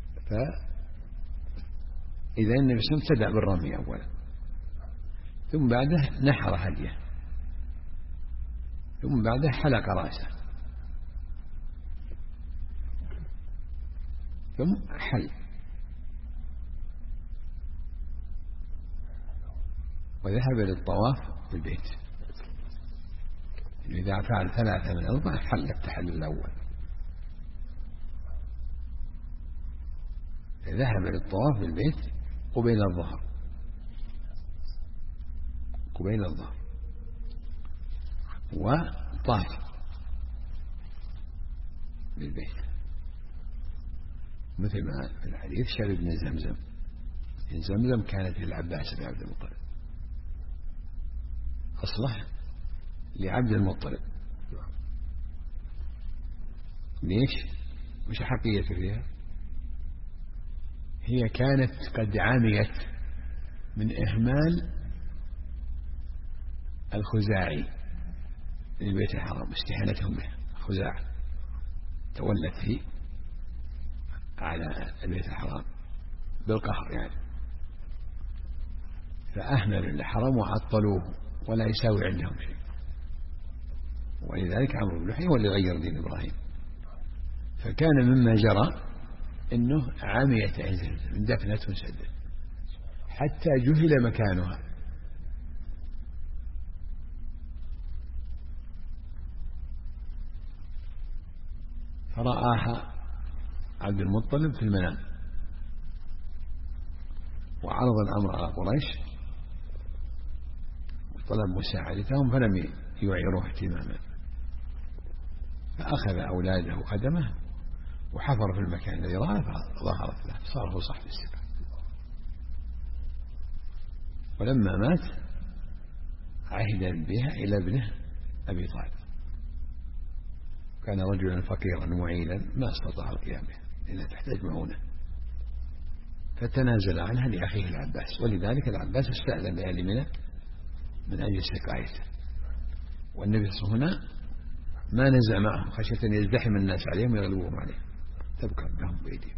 فإذا النبي صلى الله عليه وسلم ابتدأ بالرمي أولا، ثم بعده نحر هديه، ثم بعده حلق رأسه، ثم حل، وذهب للطواف في البيت. إذا فعل 3 من 4 حل التحلل الأول. ذهب للطواف بالبيت قبيل الظهر وطاف بالبيت، مثل ما في الحديث شرب من زمزم كانت للعباس بن عبد المطلب، أصله لعبد المطلب. ليش؟ مش حقيقة فيها؟ هي كانت قد عميت من إهمال الخزاعي للبيت الحرام، استهانتهم به. خزاع تولت فيه على البيت الحرام بالقهر يعني، فأهملوا الحرام وعطلوه ولا يساوي عندهم شيء. ولذلك عمرو بن لحي هو اللي غير دين إبراهيم. فكان مما جرى أنه عميت من دفنة سدد حتى جهل مكانها، فرآها عبد المطلب في المنام وعرض الأمر على قريش وطلب مساعدتهم فلم يعيروه اهتماما، فأخذ أولاده وخدمه وحفر في المكان الذي رأى فظهرت له، صار هو صاحب السر. ولما مات عهد بها إلى ابنه أبي طالب، كان رجلا فقيرا معيلا ما استطاع القيام به لأنها تحتاج مؤونة، فتنازل عنها لأخيه العباس، ولذلك العباس استأذن لأهل منى من أجل سقايته، والنبي صلى الله عليه وسلم هنا ما نزع معهم خشية أن يزدحم الناس عليهم ويغلبوهم عليهم، تبكى لهم بأيديهم.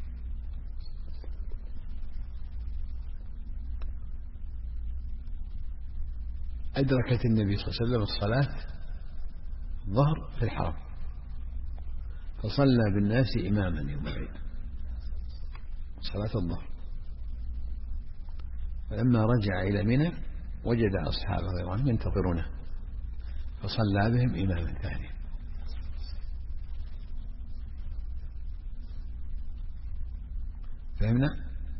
أدركت النبي صلى الله عليه وسلم الصلاة الظهر في الحرم، فصلى بالناس إماما يوم العيد صلاة الظهر، فلما رجع إلى منى وجد أصحابه رضي الله عنهم ينتظرونه فصلى بهم إماما ثانيا. فهمنا؟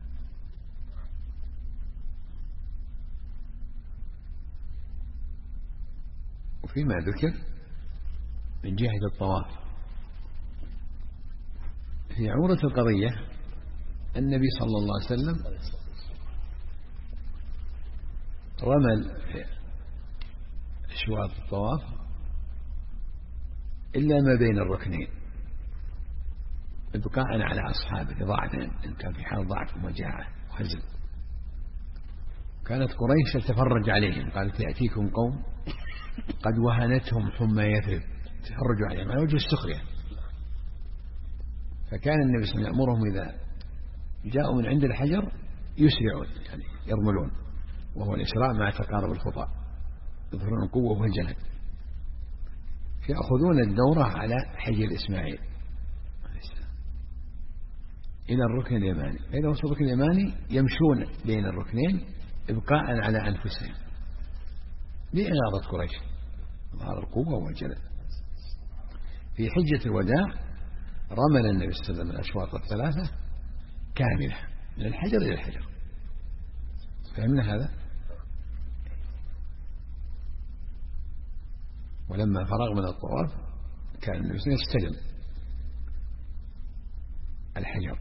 وفيما ذكر من جهة الطواف في عورة القضية النبي صلى الله عليه وسلم رمل أشواط الطواف إلا ما بين الركنين ابقاء على أصحابه ضاعة إن كان في حال ضعف ومجاعة وهزل. كانت قريش تتفرج عليهم، قالت يأتيكم قوم قد وهنتهم حمى يثرب، تفرجوا عليهم على وجه السخرية. فكان النبي صلى الله عليه وسلم يأمرهم إذا جاءوا من عند الحجر يسرعون يعني يرملون، وهو الإسراع مع تقارب الخطى، يظهرون القوة والجلد، فيأخذون الدورة على حجر إسماعيل إلى الركن اليماني، فإذا وصلوا الركن اليماني يمشون بين الركنين إبقاء على أنفسهم لإغاظة قريش، ظهر القوة والجلد. في حجة الوداع رمل النبي صلى الله عليه وسلم الأشواط الثلاثة كاملة من الحجر إلى الحجر. فهمنا هذا؟ ولما فرغ من الطواف كان النبي صلى الله عليه وسلم يستلم الحجر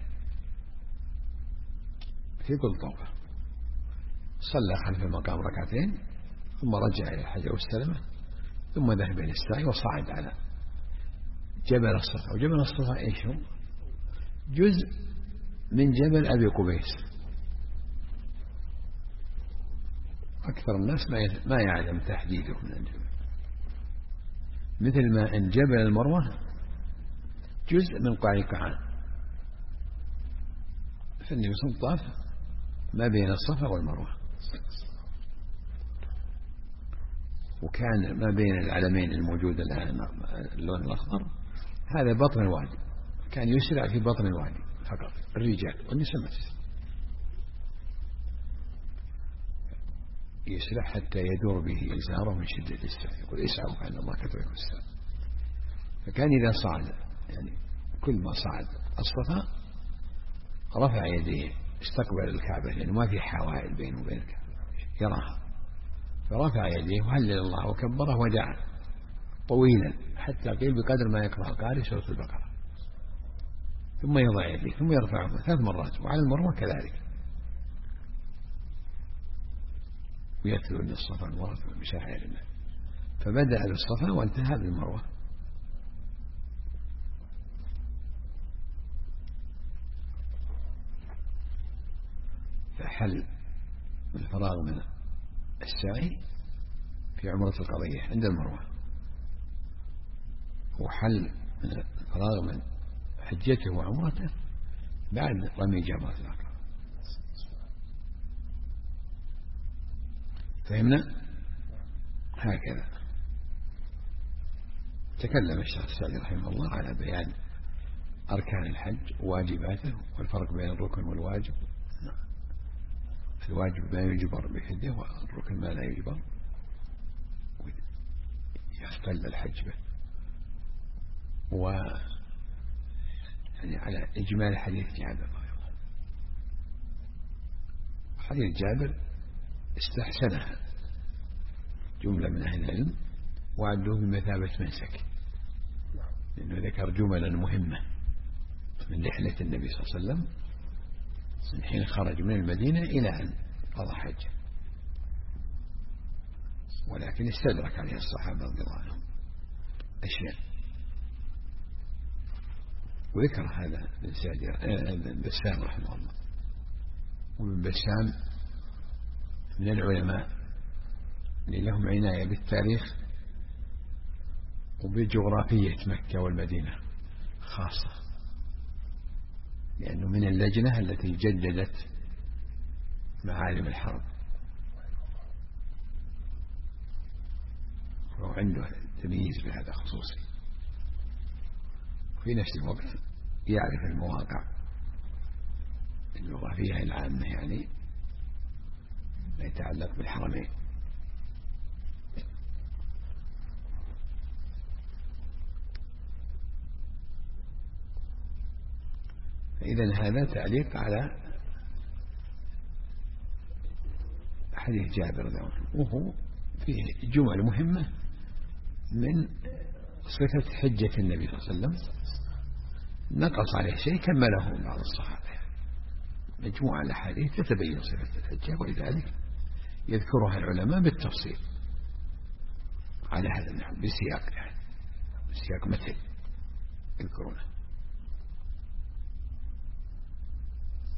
في كل طوفة، صلى خلف المقام ركعتين ثم رجع إلى الحجر واستلمه، ثم ذهب إلى السعي وصعد على جبل الصفا. وجبل الصفا إيش هو؟ جزء من جبل أبي قبيس، أكثر الناس ما يعلم تحديده من الجبل، مثل ما أن جبل المروة جزء من قاع كعان، فالنبي صلى الله عليه وسلم طاف ما بين الصفا والمروة، وكان ما بين العلمين الموجود الآن اللون الأخضر هذا بطن الوادي، كان يسرع في بطن الوادي فقط الرجال، والنساء ما تسرع، يسرع حتى يدور به إزاره من شدة السرعة، يقول اسعوا فإن الله كتبكم السرعة. فكان إذا صعد يعني كل ما صعد الصفا رفع يديه استقبل الكعبة لأنه ما في حوائل بينه وبين الكعبة يراها، فرفع يديه وهلل الله وكبره ودعا طويلا حتى قيل بقدر ما يقرأ القارئ سورة البقرة، ثم يضع يديه ثم يرفعهما 3 مرات، وعلى المروة كذلك، ويتلو أن الصفا والمروة من شعائر الله. فبدأ بالصفا وانتهى بالمروة. فحل الفراغ من السعي في عمرة القضية عند المروة، وحل من الفراغ من حجته وعمرته بعد رمي جمرة العقبة. فهمنا؟ هكذا تكلم الشيخ السعدي رحمه الله على بيان أركان الحج وواجباته والفرق بين الركن والواجب. الواجب ما يجبر بحده والركن ما لا يجبر ويختل الحج به. يعني على إجمال حديث جابر رضي الله عنه. حديث جابر استحسنها جملة من أهل العلم وعدوه بمثابة منسك، لأنه ذكر جملا مهمة من رحلة النبي صلى الله عليه وسلم من حين خرج من المدينة إلى أن قضى حجه، ولكن استدرك عليه الصحابة رضي الله عنهم أشياء، وذكر هذا ابن بسام رحمه الله. وابن بسام من العلماء اللي لهم عناية بالتاريخ وبجغرافية مكة والمدينة خاصة، لأنه من اللجنة التي جددت معالم الحرم، وهو عنده تمييز بهذا خصوصي. في نفس الوقت يعرف المواقع الجغرافية العامة، يعني ما يتعلق بالحرمين. فإذا هذا تعليق على حديث جابر رضي الله عنه، وهو فيه جمل مهمة من صفة حجة النبي صلى الله عليه وسلم، نقص عليه شيء كمله بعض الصحابة. مجموعة الأحاديث تتبين صفة الحجة، ولذلك يذكرها العلماء بالتفصيل على هذا النحو بسياق، يعني بسياق مثل يذكرونه.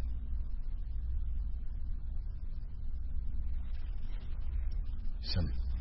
سم